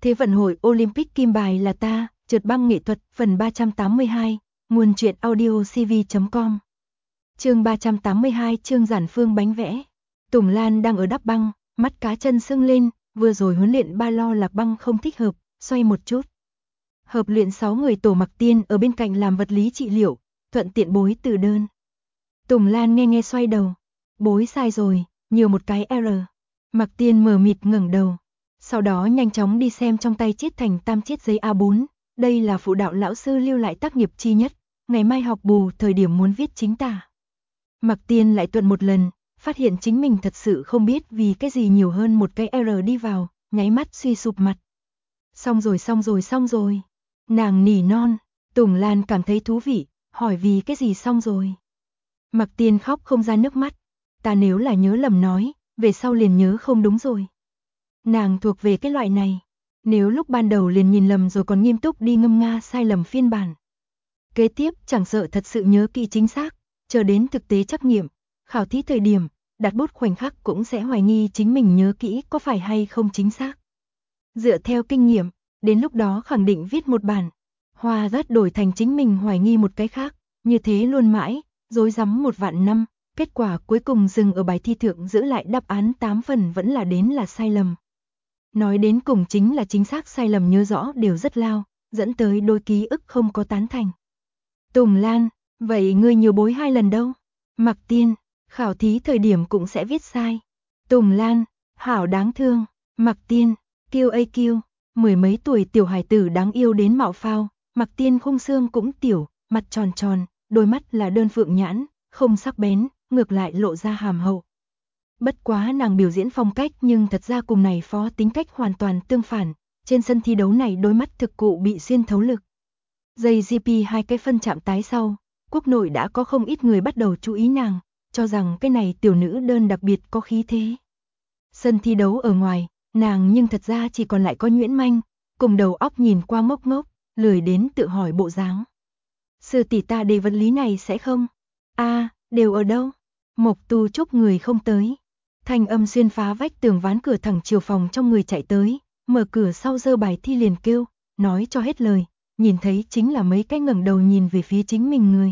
Thế vận hội Olympic kim bài là ta, trượt băng nghệ thuật, phần 382, nguồn truyện audio cv.com. Chương 382, Trương Giản Phương bánh vẽ. Tùng Lan đang ở đắp băng, mắt cá chân sưng lên, vừa rồi huấn luyện ba lo lạc băng không thích hợp, xoay một chút. Hợp luyện 6 người tổ Mặc Tiên ở bên cạnh làm vật lý trị liệu, thuận tiện bối từ đơn. Tùng Lan nghe xoay đầu, bối sai rồi, nhiều một cái R. Mặc Tiên mờ mịt ngẩng đầu, sau đó nhanh chóng đi xem trong tay chiết thành tam chiết giấy A4, đây là phụ đạo lão sư lưu lại tác nghiệp chi nhất, ngày mai học bù thời điểm muốn viết chính tả. Mặc Tiên lại tuần một lần, phát hiện chính mình thật sự không biết vì cái gì nhiều hơn một cái R đi vào, nháy mắt suy sụp mặt. Xong rồi. Nàng nỉ non, Tùng Lan cảm thấy thú vị, hỏi vì cái gì xong rồi. Mặc Tiên khóc không ra nước mắt, ta nếu là nhớ lầm nói, về sau liền nhớ không đúng rồi. Nàng thuộc về cái loại này, nếu lúc ban đầu liền nhìn lầm rồi còn nghiêm túc đi ngâm nga sai lầm phiên bản. Kế tiếp chẳng sợ thật sự nhớ kỹ chính xác, chờ đến thực tế trắc nghiệm, khảo thí thời điểm, đặt bút khoảnh khắc cũng sẽ hoài nghi chính mình nhớ kỹ có phải hay không chính xác. Dựa theo kinh nghiệm, đến lúc đó khẳng định viết một bản, hoa rớt đổi thành chính mình hoài nghi một cái khác, như thế luôn mãi, rối rắm một vạn năm, kết quả cuối cùng dừng ở bài thi thượng giữ lại đáp án 8 phần vẫn là sai lầm. Nói đến cùng chính là chính xác sai lầm nhớ rõ đều rất lao, dẫn tới đôi ký ức không có tán thành. Tùng Lan, vậy ngươi nhiều bối 2 lần đâu? Mặc Tiên, khảo thí thời điểm cũng sẽ viết sai. Tùng Lan, hảo đáng thương. Mặc Tiên, kiêu, mười mấy tuổi tiểu hài tử đáng yêu đến mạo phao. Mặc Tiên khung xương cũng tiểu, mặt tròn tròn, đôi mắt là đơn phượng nhãn, không sắc bén, ngược lại lộ ra hàm hậu. Bất quá nàng biểu diễn phong cách nhưng thật ra cùng này phó tính cách hoàn toàn tương phản, trên sân thi đấu này đôi mắt thực cụ bị xuyên thấu lực. Giây GP 2 cái phân chạm tái sau, quốc nội đã có không ít người bắt đầu chú ý nàng, cho rằng cái này tiểu nữ đơn đặc biệt có khí thế. Sân thi đấu ở ngoài, nàng nhưng thật ra chỉ còn lại có nhuyễn manh, cùng đầu óc nhìn qua ngốc ngốc, lười đến tự hỏi bộ dáng. Sư tỷ ta đề vật lý này sẽ không? Đều ở đâu? Mộc Tu Trúc người không tới. Thanh âm xuyên phá vách tường ván cửa thẳng chiều phòng trong người chạy tới, mở cửa sau giơ bài thi liền kêu, nói cho hết lời, nhìn thấy chính là mấy cái ngẩng đầu nhìn về phía chính mình người.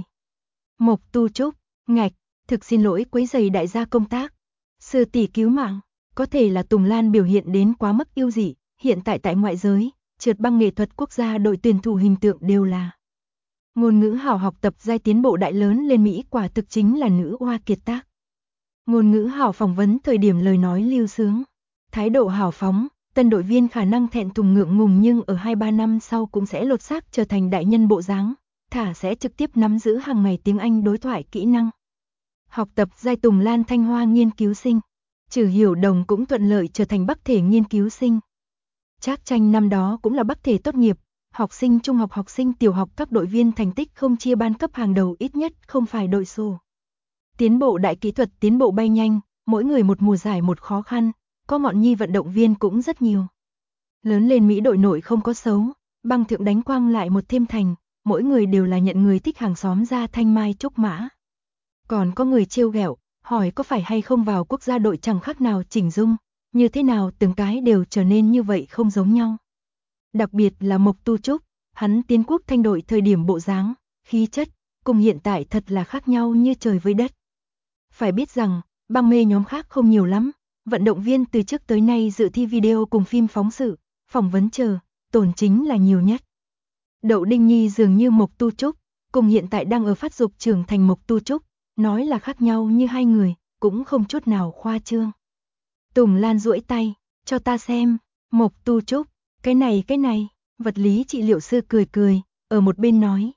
Mộc Tu Trúc, ngạch, thực xin lỗi quấy rầy đại gia công tác. Sư tỷ cứu mạng, có thể là Tùng Lan biểu hiện đến quá mức yêu dị, hiện tại ngoại giới, trượt băng nghệ thuật quốc gia đội tuyển thủ hình tượng đều là. Ngôn ngữ hảo học tập giai tiến bộ đại lớn lên Mỹ quả thực chính là nữ oa kiệt tác. Ngôn ngữ hảo phỏng vấn thời điểm lời nói lưu sướng, thái độ hào phóng, tân đội viên khả năng thẹn thùng ngượng ngùng nhưng ở 2-3 năm sau cũng sẽ lột xác trở thành đại nhân bộ dáng, thả sẽ trực tiếp nắm giữ hàng ngày tiếng Anh đối thoại kỹ năng. Học tập giai Tùng Lan Thanh Hoa nghiên cứu sinh, Trừ Hiểu Đồng cũng thuận lợi trở thành Bắc thể nghiên cứu sinh. Trác Tranh năm đó cũng là Bắc thể tốt nghiệp, học sinh trung học học sinh tiểu học các đội viên thành tích không chia ban cấp hàng đầu ít nhất không phải đội sổ. Tiến bộ đại kỹ thuật tiến bộ bay nhanh, mỗi người một mùa giải một khó khăn, có ngọn nhi vận động viên cũng rất nhiều. Lớn lên Mỹ đội nội không có xấu, băng thượng đánh quang lại một thêm thành, mỗi người đều là nhận người thích hàng xóm ra thanh mai trúc mã. Còn có người trêu ghẹo, hỏi có phải hay không vào quốc gia đội chẳng khác nào chỉnh dung, như thế nào từng cái đều trở nên như vậy không giống nhau. Đặc biệt là Mộc Tu Trúc, hắn tiến quốc thanh đội thời điểm bộ dáng, khí chất, cùng hiện tại thật là khác nhau như trời với đất. Phải biết rằng, băng mê nhóm khác không nhiều lắm, vận động viên từ trước tới nay dự thi video cùng phim phóng sự, phỏng vấn chờ, tổn chính là nhiều nhất. Đậu Đinh Nhi dường như Mộc Tu Trúc, cùng hiện tại đang ở phát dục trưởng thành Mộc Tu Trúc, nói là khác nhau như hai người, cũng không chút nào khoa trương. Tùng Lan duỗi tay, cho ta xem, Mộc Tu Trúc, cái này, vật lý trị liệu sư cười, ở một bên nói.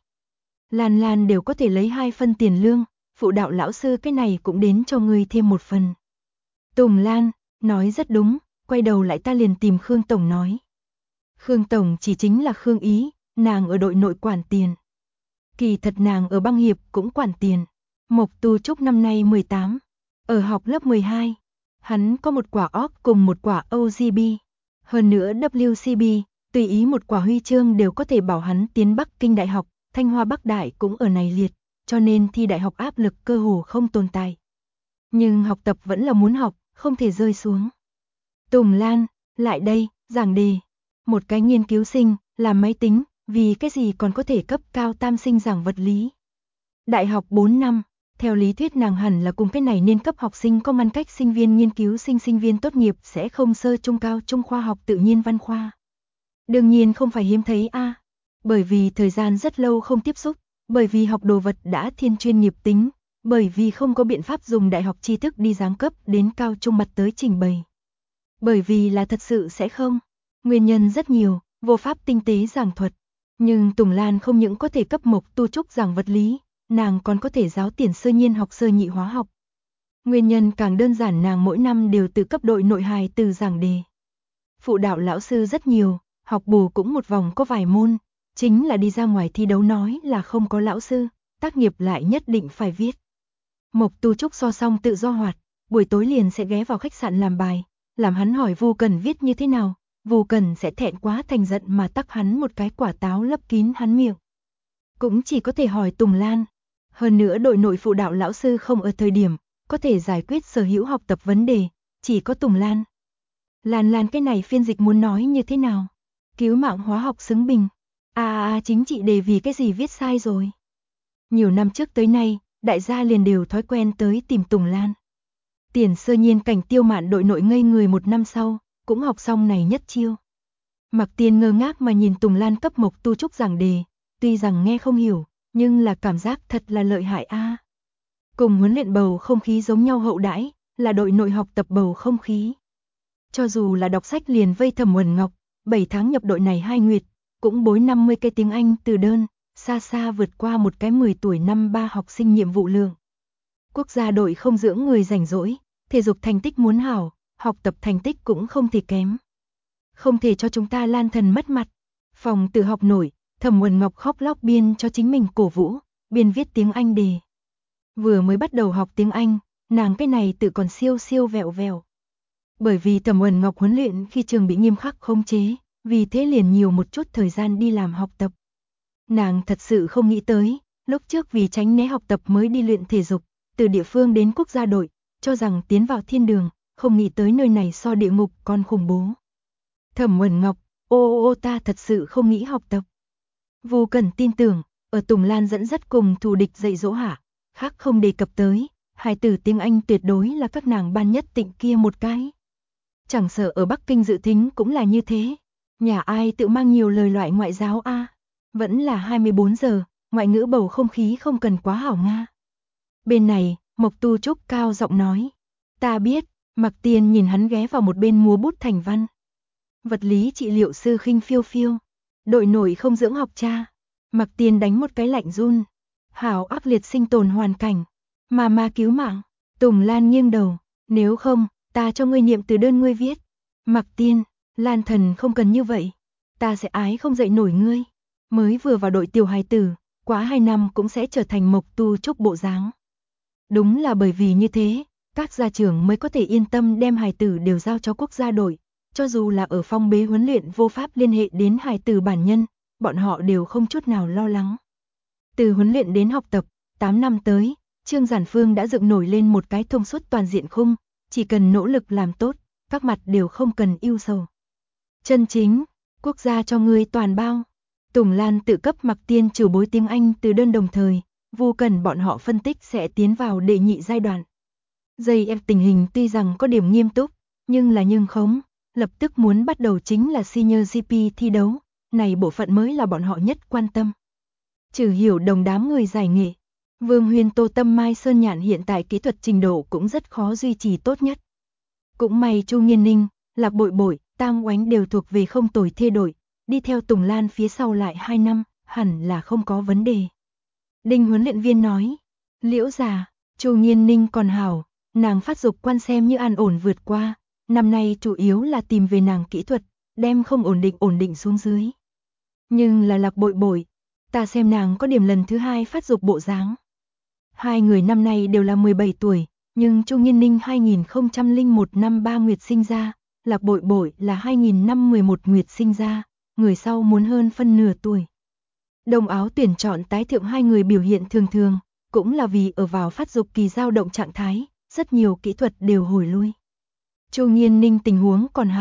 Lan đều có thể lấy 2 phân tiền lương, phụ đạo lão sư cái này cũng đến cho ngươi thêm 1 phần. Tùng Lan, nói rất đúng, quay đầu lại ta liền tìm Khương Tổng nói. Khương Tổng chỉ chính là Khương Ý, nàng ở đội nội quản tiền. Kỳ thật nàng ở băng hiệp cũng quản tiền. Mộc Tu Trúc năm nay 18, ở học lớp 12. Hắn có một quả OP cùng một quả OGB. Hơn nữa WCB, tùy ý một quả huy chương đều có thể bảo hắn tiến Bắc Kinh Đại học, Thanh Hoa Bắc Đại cũng ở này liệt, cho nên thi đại học áp lực cơ hồ không tồn tại. Nhưng học tập vẫn là muốn học, không thể rơi xuống. Tùng Lan, lại đây, giảng đề. Một cái nghiên cứu sinh, làm máy tính, vì cái gì còn có thể cấp cao tam sinh giảng vật lý. Đại học 4 năm, theo lý thuyết nàng hẳn là cùng cái này nên cấp học sinh có ngăn cách sinh viên nghiên cứu sinh viên tốt nghiệp sẽ không sơ trung cao trung khoa học tự nhiên văn khoa. Đương nhiên không phải hiếm thấy bởi vì thời gian rất lâu không tiếp xúc, bởi vì học đồ vật đã thiên chuyên nghiệp tính, bởi vì không có biện pháp dùng đại học tri thức đi giáng cấp đến cao trung mặt tới trình bày. Bởi vì là thật sự sẽ không. Nguyên nhân rất nhiều, vô pháp tinh tế giảng thuật. Nhưng Tùng Lan không những có thể cấp Mộc Tu Trúc giảng vật lý, nàng còn có thể giáo tiền sơ nhiên học sơ nhị hóa học. Nguyên nhân càng đơn giản, nàng mỗi năm đều tự cấp đội nội hài từ giảng đề. Phụ đạo lão sư rất nhiều, học bù cũng một vòng có vài môn, chính là đi ra ngoài thi đấu nói là không có lão sư, tác nghiệp lại nhất định phải viết. Mộc Tu Trúc so xong tự do hoạt, buổi tối liền sẽ ghé vào khách sạn làm bài, làm hắn hỏi Vu Cần viết như thế nào, Vu Cần sẽ thẹn quá thành giận mà tắc hắn một cái quả táo lấp kín hắn miệng. Cũng chỉ có thể hỏi Tùng Lan. Hơn nữa đội nội phụ đạo lão sư không ở thời điểm, có thể giải quyết sở hữu học tập vấn đề, chỉ có Tùng Lan. Lan cái này phiên dịch muốn nói như thế nào? Cứu mạng hóa học xứng bình. Chính chị đề vì cái gì viết sai rồi. Nhiều năm trước tới nay, đại gia liền đều thói quen tới tìm Tùng Lan. Tiền sơ nhiên Cảnh Tiêu Mạn đội nội ngây người một năm sau, cũng học xong này nhất chiêu. Mặc Tiên ngơ ngác mà nhìn Tùng Lan cấp Mộc Tu Trúc giảng đề, tuy rằng nghe không hiểu, nhưng là cảm giác thật là lợi hại Cùng huấn luyện bầu không khí giống nhau hậu đãi, là đội nội học tập bầu không khí. Cho dù là đọc sách liền vây Thẩm Uẩn Ngọc, 7 tháng nhập đội này 2 nguyệt, cũng bối 50 cây tiếng Anh từ đơn, xa xa vượt qua một cái 10 tuổi năm 3 học sinh nhiệm vụ lượng. Quốc gia đội không dưỡng người rảnh rỗi, thể dục thành tích muốn hảo, học tập thành tích cũng không thể kém. Không thể cho chúng ta Lan thần mất mặt. Phòng tự học nổi, Thẩm Uẩn Ngọc khóc lóc biên cho chính mình cổ vũ, biên viết tiếng Anh đề. Vừa mới bắt đầu học tiếng Anh, nàng cái này tự còn siêu vẹo vẹo. Bởi vì Thẩm Uẩn Ngọc huấn luyện khi trường bị nghiêm khắc khống chế, vì thế liền nhiều một chút thời gian đi làm học tập. Nàng thật sự không nghĩ tới, lúc trước vì tránh né học tập mới đi luyện thể dục, từ địa phương đến quốc gia đội, cho rằng tiến vào thiên đường, không nghĩ tới nơi này so địa ngục còn khủng bố. Thẩm Uẩn Ngọc, ta thật sự không nghĩ học tập. Vu Cần tin tưởng, ở Tùng Lan dẫn dắt cùng thù địch dạy dỗ hạ, khác không đề cập tới, hài tử tiếng Anh tuyệt đối là các nàng ban nhất tịnh kia một cái. Chẳng sợ ở Bắc Kinh dự thính cũng là như thế, nhà ai tự mang nhiều lời loại ngoại giáo Vẫn là 24 giờ, ngoại ngữ bầu không khí không cần quá hảo Nga. Bên này, Mộc Tu Trúc cao giọng nói, ta biết. Mặc Tiên nhìn hắn ghé vào một bên múa bút thành văn. Vật lý trị liệu sư Khinh Phiêu Phiêu, đội nổi không dưỡng học cha. Mặc Tiên đánh một cái lạnh run. Hảo ác liệt sinh tồn hoàn cảnh, mà cứu mạng. Tùng Lan nghiêng đầu, nếu không, ta cho ngươi niệm từ đơn ngươi viết. Mặc Tiên, Lan thần không cần như vậy, ta sẽ ái không dậy nổi ngươi. Mới vừa vào đội tiểu hài tử, quá 2 năm cũng sẽ trở thành Mộc Tu Trúc bộ dáng. Đúng là bởi vì như thế, các gia trưởng mới có thể yên tâm đem hài tử đều giao cho quốc gia đội, cho dù là ở phong bế huấn luyện vô pháp liên hệ đến hài tử bản nhân, bọn họ đều không chút nào lo lắng. Từ huấn luyện đến học tập, 8 năm tới, Trương Giản Phương đã dựng nổi lên một cái thông suốt toàn diện khung, chỉ cần nỗ lực làm tốt, các mặt đều không cần ưu sầu. Chân chính, quốc gia cho ngươi toàn bao. Tùng Lan tự cấp Mặc Tiên trừ bối tiếng Anh từ đơn đồng thời, Vu Cần bọn họ phân tích sẽ tiến vào đệ nhị giai đoạn. JF tình hình tuy rằng có điểm nghiêm túc, nhưng khống, lập tức muốn bắt đầu chính là Senior GP thi đấu, này bộ phận mới là bọn họ nhất quan tâm. Trừ Hiểu Đồng đám người giải nghệ, Vương Huyền Tô Tâm Mai Sơn Nhạn hiện tại kỹ thuật trình độ cũng rất khó duy trì tốt nhất. Cũng may Chu Nghiên Ninh, Lạc Bội Bội, Tam Oánh đều thuộc về không tồi thê đội, đi theo Tùng Lan phía sau lại 2 năm, hẳn là không có vấn đề. Đinh huấn luyện viên nói, Liễu già, Chu Nghiên Ninh còn hảo, nàng phát dục quan xem như an ổn vượt qua, năm nay chủ yếu là tìm về nàng kỹ thuật, đem không ổn định xuống dưới. Nhưng là Lạc Bội Bội, ta xem nàng có điểm lần thứ 2 phát dục bộ dáng. Hai người năm nay đều là 17 tuổi, nhưng Chu Nghiên Ninh 2001 năm 3 nguyệt sinh ra, Lạc Bội Bội là 2000 năm 11 nguyệt sinh ra, người sau muốn hơn phân nửa tuổi. Đồng áo tuyển chọn tái thượng hai người biểu hiện thường, cũng là vì ở vào phát dục kỳ dao động trạng thái, rất nhiều kỹ thuật đều hồi lui. Chu Nghiên Ninh tình huống còn hảo,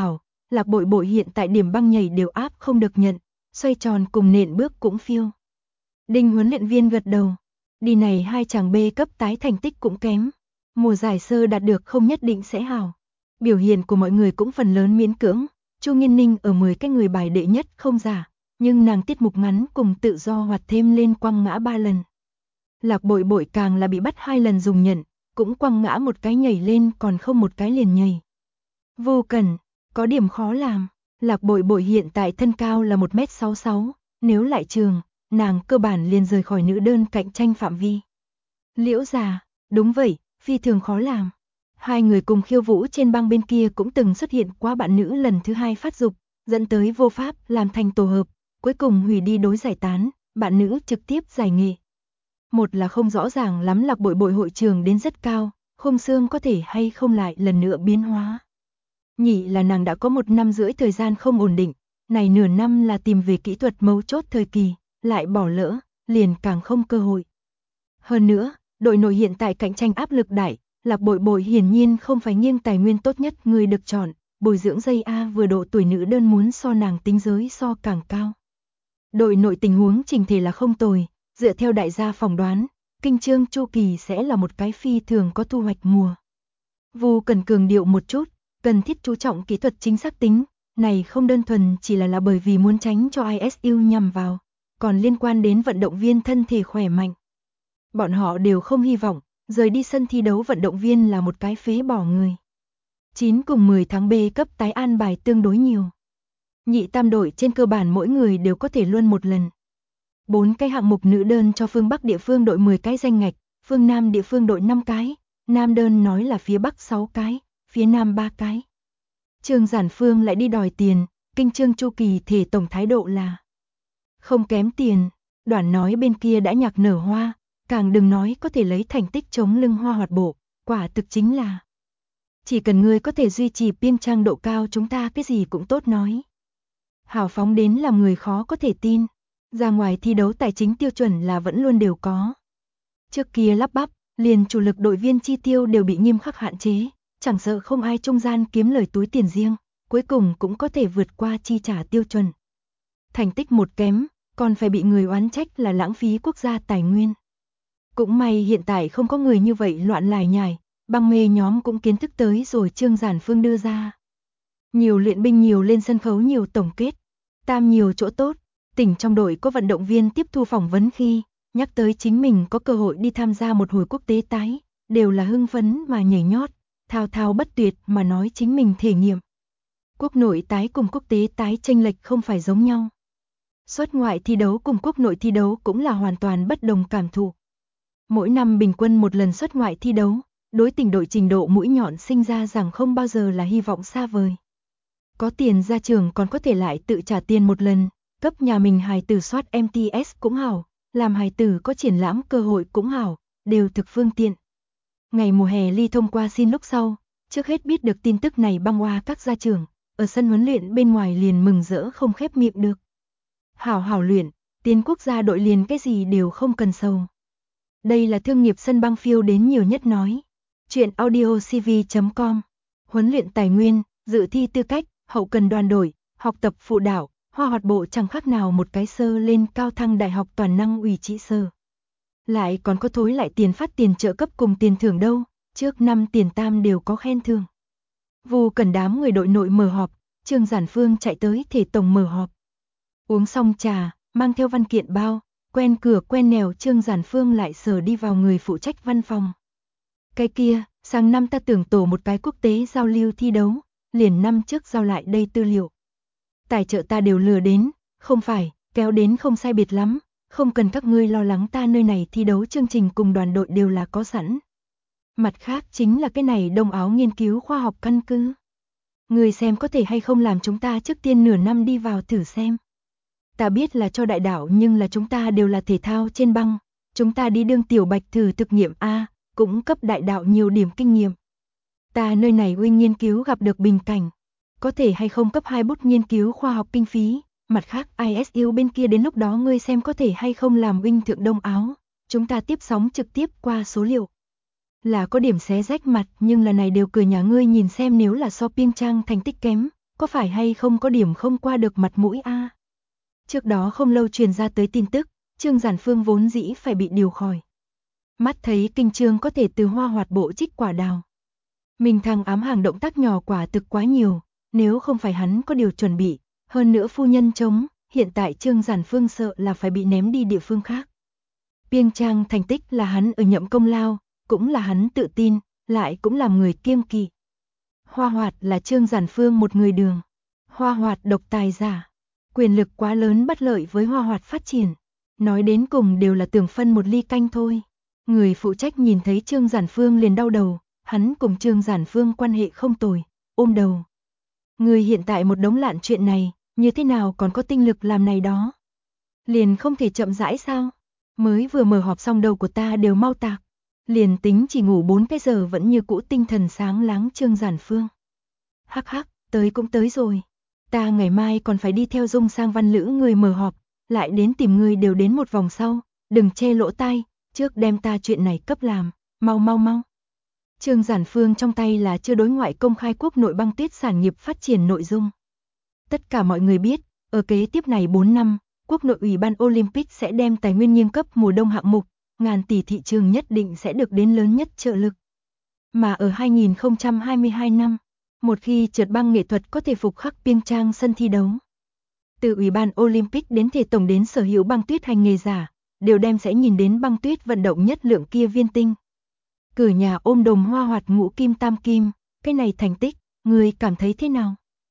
Lạc Bội Bội hiện tại điểm băng nhảy đều áp không được nhận, xoay tròn cùng nện bước cũng phiêu. Đinh huấn luyện viên gật đầu. Đi này hai chàng B cấp tái thành tích cũng kém. Mùa giải sơ đạt được không nhất định sẽ hảo. Biểu hiện của mọi người cũng phần lớn miễn cưỡng. Chu Nghiên Ninh ở 10 cái người bài đệ nhất không giả, nhưng nàng tiết mục ngắn cùng tự do hoạt thêm lên quăng ngã 3 lần. Lạc Bội Bội càng là bị bắt 2 lần dùng nhận, cũng quăng ngã một cái nhảy lên còn không một cái liền nhảy. Vô Cẩn, có điểm khó làm. Lạc Bội Bội hiện tại thân cao là 1m66, nếu lại trường, nàng cơ bản liền rời khỏi nữ đơn cạnh tranh phạm vi. Liễu Già, đúng vậy, phi thường khó làm. Hai người cùng khiêu vũ trên băng bên kia cũng từng xuất hiện qua bạn nữ lần thứ 2 phát dục, dẫn tới vô pháp làm thành tổ hợp, cuối cùng hủy đi đối giải tán, bạn nữ trực tiếp giải nghệ. Một là không rõ ràng lắm Lạc Bội Bội hội trường đến rất cao, khung xương có thể hay không lại lần nữa biến hóa. Nhị là nàng đã có 1 năm rưỡi thời gian không ổn định, này nửa năm là tìm về kỹ thuật mấu chốt thời kỳ, lại bỏ lỡ, liền càng không cơ hội. Hơn nữa, đội nội hiện tại cạnh tranh áp lực đại, Lạc Bội Bội hiển nhiên không phải nghiêng tài nguyên tốt nhất người được chọn, bồi dưỡng dây A vừa độ tuổi nữ đơn muốn so nàng tính giới so càng cao. Đội nội tình huống trình thể là không tồi, dựa theo đại gia phỏng đoán, kinh chương chu kỳ sẽ là một cái phi thường có thu hoạch mùa. Vu cần cường điệu một chút, cần thiết chú trọng kỹ thuật chính xác tính, này không đơn thuần chỉ là bởi vì muốn tránh cho ISU nhằm vào, còn liên quan đến vận động viên thân thể khỏe mạnh. Bọn họ đều không hy vọng, rời đi sân thi đấu vận động viên là một cái phế bỏ người. 9 cùng 10 tháng B cấp tái an bài tương đối nhiều. Nhị tam đội trên cơ bản mỗi người đều có thể luôn một lần. 4 cái hạng mục nữ đơn cho phương Bắc địa phương đội 10 cái danh ngạch, phương Nam địa phương đội 5 cái, nam đơn nói là phía Bắc 6 cái, phía Nam 3 cái. Trương Giản Phương lại đi đòi tiền, kinh chương chu kỳ thể tổng thái độ là không kém tiền, Đoản nói bên kia đã nhạc nở hoa, càng đừng nói có thể lấy thành tích chống lưng Hoa Hoạt Bộ, quả thực chính là chỉ cần ngươi có thể duy trì piêng trang độ cao chúng ta cái gì cũng tốt nói. Hào phóng đến làm người khó có thể tin, ra ngoài thi đấu tài chính tiêu chuẩn là vẫn luôn đều có. Trước kia lắp bắp, liền chủ lực đội viên chi tiêu đều bị nghiêm khắc hạn chế, chẳng sợ không ai trung gian kiếm lời túi tiền riêng, cuối cùng cũng có thể vượt qua chi trả tiêu chuẩn. Thành tích một kém, còn phải bị người oán trách là lãng phí quốc gia tài nguyên. Cũng may hiện tại không có người như vậy loạn lải nhải, băng mê nhóm cũng kiến thức tới rồi Trương Giản Phương đưa ra. Nhiều luyện binh nhiều lên sân khấu nhiều tổng kết, tam nhiều chỗ tốt, tỉnh trong đội có vận động viên tiếp thu phỏng vấn khi nhắc tới chính mình có cơ hội đi tham gia một hồi quốc tế tái, đều là hưng phấn mà nhảy nhót, thao thao bất tuyệt mà nói chính mình thể nghiệm. Quốc nội tái cùng quốc tế tái chênh lệch không phải giống nhau. Xuất ngoại thi đấu cùng quốc nội thi đấu cũng là hoàn toàn bất đồng cảm thụ. Mỗi năm bình quân một lần xuất ngoại thi đấu, đối tỉnh đội trình độ mũi nhọn sinh ra rằng không bao giờ là hy vọng xa vời. Có tiền ra trường còn có thể lại tự trả tiền một lần, cấp nhà mình hài tử soát MTS cũng hảo, làm hài tử có triển lãm cơ hội cũng hảo, đều thực phương tiện. Ngày mùa hè ly thông qua xin lúc sau, trước hết biết được tin tức này băng hoa các gia trưởng, ở sân huấn luyện bên ngoài liền mừng rỡ không khép miệng được. Hảo hảo luyện, tiến quốc gia đội liền cái gì đều không cần sầu. Đây là thương nghiệp sân băng phiêu đến nhiều nhất nói. Chuyện audiocv.com. Huấn luyện tài nguyên, dự thi tư cách, hậu cần đoàn đội, học tập phụ đạo, Hoa Hoạt Bộ chẳng khác nào một cái sơ lên cao thăng đại học toàn năng ủy trị sơ. Lại còn có thối lại tiền phát tiền trợ cấp cùng tiền thưởng đâu, trước năm tiền tam đều có khen thưởng. Vu cần đám người đội nội mở họp, Trương Giản Phương chạy tới thể tổng mở họp. Uống xong trà, mang theo văn kiện bao, quen cửa quen nẻo Trương Giản Phương lại sờ đi vào người phụ trách văn phòng. Cái kia, sang năm ta tưởng tổ một cái quốc tế giao lưu thi đấu, liền năm trước giao lại đây tư liệu. Tài trợ ta đều lừa đến, không phải, kéo đến không sai biệt lắm, không cần các ngươi lo lắng ta nơi này thi đấu chương trình cùng đoàn đội đều là có sẵn. Mặt khác chính là cái này đông áo nghiên cứu khoa học căn cứ. Người xem có thể hay không làm chúng ta trước tiên nửa năm đi vào thử xem. Ta biết là cho đại đảo nhưng là chúng ta đều là thể thao trên băng, chúng ta đi đương tiểu bạch thử thực nghiệm A, cũng cấp đại đạo nhiều điểm kinh nghiệm. Ta nơi này huynh nghiên cứu gặp được bình cảnh, có thể hay không cấp 2 bút nghiên cứu khoa học kinh phí, mặt khác ISU bên kia đến lúc đó ngươi xem có thể hay không làm huynh thượng đông áo, chúng ta tiếp sóng trực tiếp qua số liệu. Là có điểm xé rách mặt nhưng là này đều cười nhà ngươi nhìn xem nếu là so piêng trang thành tích kém, có phải hay không có điểm không qua được mặt mũi a? Trước đó không lâu truyền ra tới tin tức, Trương Giản Phương vốn dĩ phải bị điều khỏi. Mắt thấy Kinh Trương có thể từ Hoa Hoạt bộ trích quả đào. Mình thằng ám hàng động tác nhỏ quả thực quá nhiều, nếu không phải hắn có điều chuẩn bị, hơn nữa phu nhân chống, hiện tại Trương Giản Phương sợ là phải bị ném đi địa phương khác. Piêng Trang thành tích là hắn ở nhậm công lao, cũng là hắn tự tin, lại cũng làm người kiêng kỵ. Hoa Hoạt là Trương Giản Phương một người đường. Hoa Hoạt độc tài giả, quyền lực quá lớn bất lợi với Hoa Hoạt phát triển. Nói đến cùng đều là tưởng phân một ly canh thôi. Người phụ trách nhìn thấy Trương Giản Phương liền đau đầu, hắn cùng Trương Giản Phương quan hệ không tồi, ôm đầu. Người hiện tại một đống lạn chuyện này, như thế nào còn có tinh lực làm này đó? Liền không thể chậm rãi sao? Mới vừa mở họp xong đầu của ta đều mau tạc. Liền tính chỉ ngủ 4 cái giờ vẫn như cũ tinh thần sáng láng Trương Giản Phương. Hắc hắc, tới cũng tới rồi. Ta ngày mai còn phải đi theo Dung sang Văn Lữ người mở họp, lại đến tìm người đều đến một vòng sau, đừng che lỗ tai, trước đem ta chuyện này cấp làm, mau mau mau. Trương Giản Phương trong tay là chưa đối ngoại công khai quốc nội băng tuyết sản nghiệp phát triển nội dung. Tất cả mọi người biết, ở kế tiếp này 4 năm, quốc nội Ủy ban Olympic sẽ đem tài nguyên nghiêng cấp mùa đông hạng mục, ngàn tỷ thị trường nhất định sẽ được đến lớn nhất trợ lực. Mà ở 2022 năm, một khi trượt băng nghệ thuật có thể phục khắc Piêng Trang sân thi đấu. Từ Ủy ban Olympic đến thể tổng đến sở hữu băng tuyết hành nghề giả, đều đem sẽ nhìn đến băng tuyết vận động nhất lượng kia viên tinh. Cửa nhà ôm đồm Hoa Hoạt ngũ kim tam kim, cái này thành tích, người cảm thấy thế nào?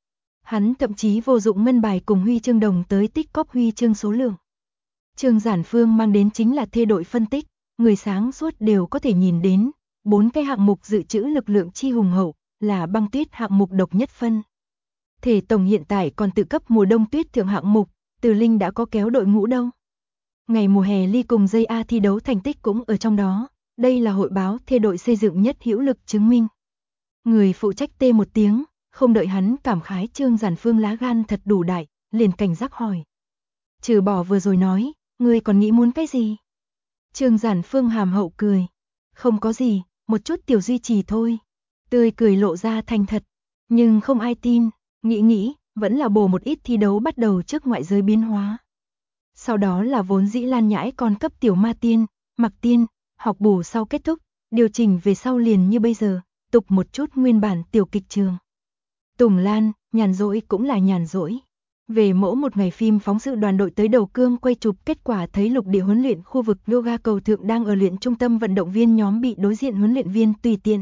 Hắn thậm chí vô dụng ngân bài cùng huy chương đồng tới tích cóp huy chương số lượng. Trương Giản Phương mang đến chính là thê đội phân tích, người sáng suốt đều có thể nhìn đến, 4 cái hạng mục dự trữ lực lượng chi hùng hậu, là băng tuyết hạng mục độc nhất phân. Thể tổng hiện tại còn tự cấp mùa đông tuyết thượng hạng mục, Từ Linh đã có kéo đội ngũ đâu. Ngày mùa hè ly cùng dây A thi đấu thành tích cũng ở trong đó, đây là hội báo thê đội xây dựng nhất hữu lực chứng minh. Người phụ trách tê một tiếng, không đợi hắn cảm khái Trương Giản Phương lá gan thật đủ đại, liền cảnh giác hỏi. Trừ bỏ vừa rồi nói, ngươi còn nghĩ muốn cái gì? Trương Giản Phương hàm hậu cười. Không có gì, một chút tiểu duy trì thôi. Tươi cười lộ ra thành thật, nhưng không ai tin, nghĩ, vẫn là bổ một ít thi đấu bắt đầu trước ngoại giới biến hóa. Sau đó là vốn dĩ lan nhãi còn cấp tiểu ma tiên, mặc tiên, học bù sau kết thúc, điều chỉnh về sau liền như bây giờ, tục một chút nguyên bản tiểu kịch trường. Tùng Lan, nhàn rỗi cũng là nhàn rỗi. Về mẫu một ngày phim phóng sự đoàn đội tới Đầu Cương quay chụp, kết quả thấy lục địa huấn luyện khu vực yoga cầu thượng đang ở luyện trung tâm vận động viên nhóm bị đối diện huấn luyện viên tùy tiện.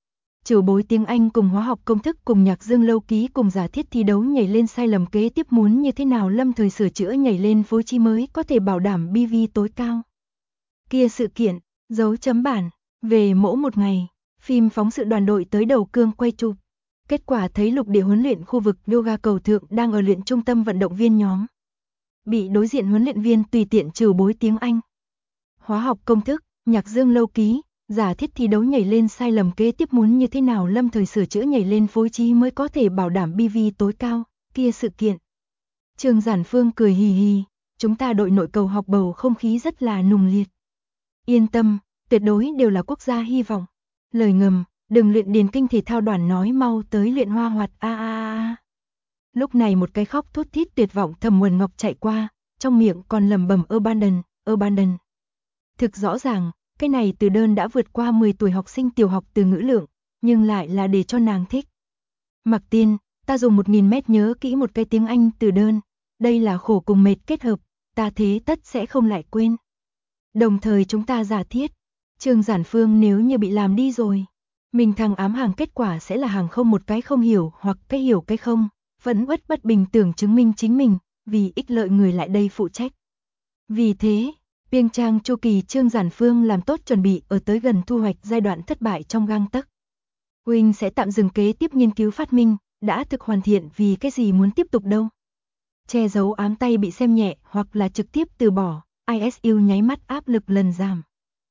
Trừ bối tiếng Anh cùng hóa học công thức cùng nhạc dương lâu ký cùng giả thiết thi đấu nhảy lên sai lầm kế tiếp muốn như thế nào lâm thời sửa chữa nhảy lên phối trí mới có thể bảo đảm BV tối cao. Kia sự kiện, dấu chấm bản, về mẫu một ngày, phim phóng sự đoàn đội tới Đầu Cương quay chụp. Kết quả thấy lục địa huấn luyện khu vực yoga cầu thượng đang ở luyện trung tâm vận động viên nhóm. Bị đối diện huấn luyện viên tùy tiện trừ bối tiếng Anh. Hóa học công thức, nhạc dương lâu ký, giả thiết thi đấu nhảy lên sai lầm kế tiếp muốn như thế nào lâm thời sửa chữa nhảy lên phối trí mới có thể bảo đảm BV tối cao, kia sự kiện. Trương Giản Phương cười hì hì, chúng ta đội nội cầu học bầu không khí rất là nùng liệt. Yên tâm, tuyệt đối đều là quốc gia hy vọng. Lời ngầm, đừng luyện điền kinh thể thao đoàn nói mau tới luyện Hoa Hoạt a. Lúc này một cái khóc thút thít tuyệt vọng Thẩm Nguồn Ngọc chạy qua, trong miệng còn lẩm bẩm abandon. Thực rõ ràng, cái này từ đơn đã vượt qua 10 tuổi học sinh tiểu học từ ngữ lượng, nhưng lại là để cho nàng thích. Mặc Tiên, ta dùng 1000 mét nhớ kỹ một cái tiếng Anh từ đơn, đây là khổ cùng mệt kết hợp, ta thế tất sẽ không lại quên. Đồng thời chúng ta giả thiết, Trương Giản Phương nếu như bị làm đi rồi, mình thằng ám hàng kết quả sẽ là hàng không một cái không hiểu hoặc cái hiểu cái không, vẫn uất bất bình tưởng chứng minh chính mình, vì ích lợi người lại đây phụ trách. Vì thế, Piêng Trang chu kỳ Trương Giản Phương làm tốt chuẩn bị ở tới gần thu hoạch giai đoạn thất bại trong gang tấc. Huynh sẽ tạm dừng kế tiếp nghiên cứu phát minh, đã thực hoàn thiện vì cái gì muốn tiếp tục đâu. Che giấu ám tay bị xem nhẹ hoặc là trực tiếp từ bỏ, ISU nháy mắt áp lực lần giảm.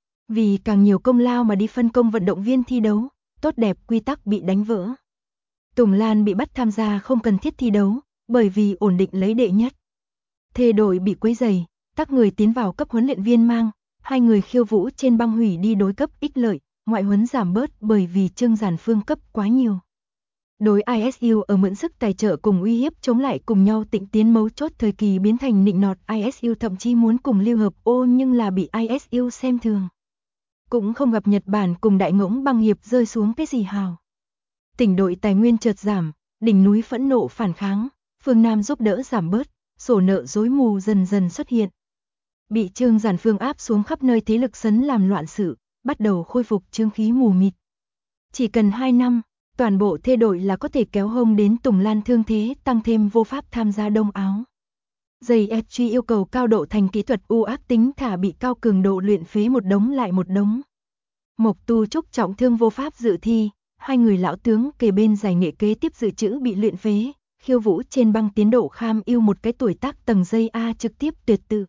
Vì càng nhiều công lao mà đi phân công vận động viên thi đấu, tốt đẹp quy tắc bị đánh vỡ. Tùng Lan bị bắt tham gia không cần thiết thi đấu, bởi vì ổn định lấy đệ nhất. Thê đội bị quấy rầy, các người tiến vào cấp huấn luyện viên mang, 2 người khiêu vũ trên băng hủy đi đối cấp ích lợi, ngoại huấn giảm bớt bởi vì Trương Giản Phương cấp quá nhiều. Đối ISU ở mượn sức tài trợ cùng uy hiếp chống lại cùng nhau tịnh tiến mấu chốt thời kỳ biến thành nịnh nọt, ISU thậm chí muốn cùng Lưu Hợp Ô nhưng là bị ISU xem thường. Cũng không gặp Nhật Bản cùng Đại Ngỗng băng hiệp rơi xuống cái gì hào. Tỉnh đội tài nguyên chợt giảm, đỉnh núi phẫn nộ phản kháng, phương Nam giúp đỡ giảm bớt, sổ nợ rối mù dần dần xuất hiện. Bị Trương Giản Phương áp xuống khắp nơi thế lực sấn làm loạn sự, bắt đầu khôi phục trương khí mù mịt. Chỉ cần 2 năm, toàn bộ thê đội là có thể kéo hông đến Tùng Lan thương thế, tăng thêm vô pháp tham gia Đông Áo. Dây FG yêu cầu cao độ thành kỹ thuật u ác tính thả bị cao cường độ luyện phế một đống lại một đống. Mộc Tu Trúc trọng thương vô pháp dự thi, hai người lão tướng kề bên giải nghệ kế tiếp dự trữ bị luyện phế, khiêu vũ trên băng tiến độ kham yêu một cái tuổi tác tầng dây A trực tiếp tuyệt tự.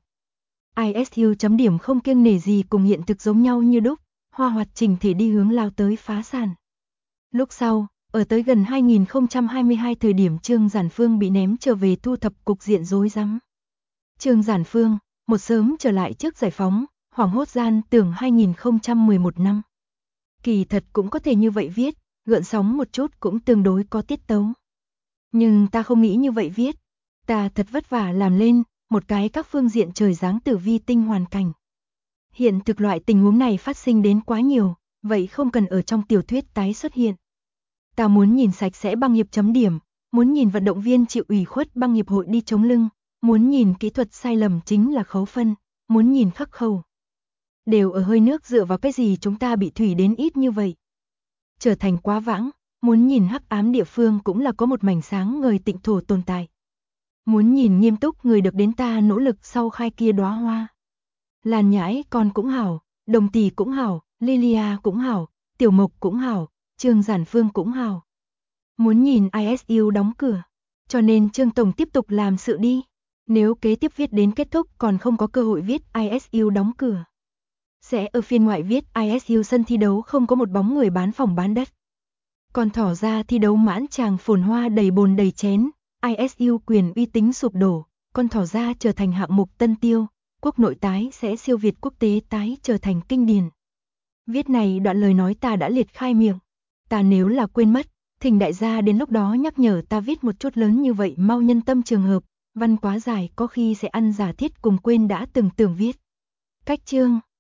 ISU chấm điểm không kiêng nể gì cùng hiện thực giống nhau như đúc, hoa hoạt trình thể đi hướng lao tới phá sản. Lúc sau, ở tới gần 2022 thời điểm Trương Giản Phương bị ném trở về thu thập cục diện rối rắm. Trương Giản Phương, một sớm trở lại trước giải phóng, hoảng hốt gian tưởng 2011 năm. Kỳ thật cũng có thể như vậy viết, gợn sóng một chút cũng tương đối có tiết tấu. Nhưng ta không nghĩ như vậy viết, ta thật vất vả làm lên, một cái các phương diện trời giáng tử vi tinh hoàn cảnh. Hiện thực loại tình huống này phát sinh đến quá nhiều, vậy không cần ở trong tiểu thuyết tái xuất hiện. Ta muốn nhìn sạch sẽ băng hiệp chấm điểm, muốn nhìn vận động viên chịu ủy khuất băng hiệp hội đi chống lưng, muốn nhìn kỹ thuật sai lầm chính là khấu phân, muốn nhìn khắc khâu. Đều ở hơi nước dựa vào cái gì chúng ta bị thủy đến ít như vậy. Trở thành quá vãng, muốn nhìn hắc ám địa phương cũng là có một mảnh sáng ngời tịnh thổ tồn tại. Muốn nhìn nghiêm túc người được đến ta nỗ lực sau khai kia đóa hoa. Làn Nhãi con cũng hảo, Đồng Tỷ cũng hảo, Lilia cũng hảo, Tiểu Mộc cũng hảo, Trương Giản Phương cũng hảo. Muốn nhìn ISU đóng cửa, cho nên Trương Tổng tiếp tục làm sự đi. Nếu kế tiếp viết đến kết thúc còn không có cơ hội viết ISU đóng cửa, sẽ ở phiên ngoại viết ISU sân thi đấu không có một bóng người bán phòng bán đất. Còn thỏ ra thi đấu mãn tràng phồn hoa đầy bồn đầy chén, ISU quyền uy tín sụp đổ, con thỏ ra trở thành hạng mục tân tiêu, quốc nội tái sẽ siêu việt quốc tế tái trở thành kinh điển. Viết này đoạn lời nói ta đã liệt khai miệng, ta nếu là quên mất, thỉnh đại gia đến lúc đó nhắc nhở ta viết một chút lớn như vậy mau nhân tâm trường hợp, văn quá dài có khi sẽ ăn giả thiết cùng quên đã từng tưởng viết. Cách chương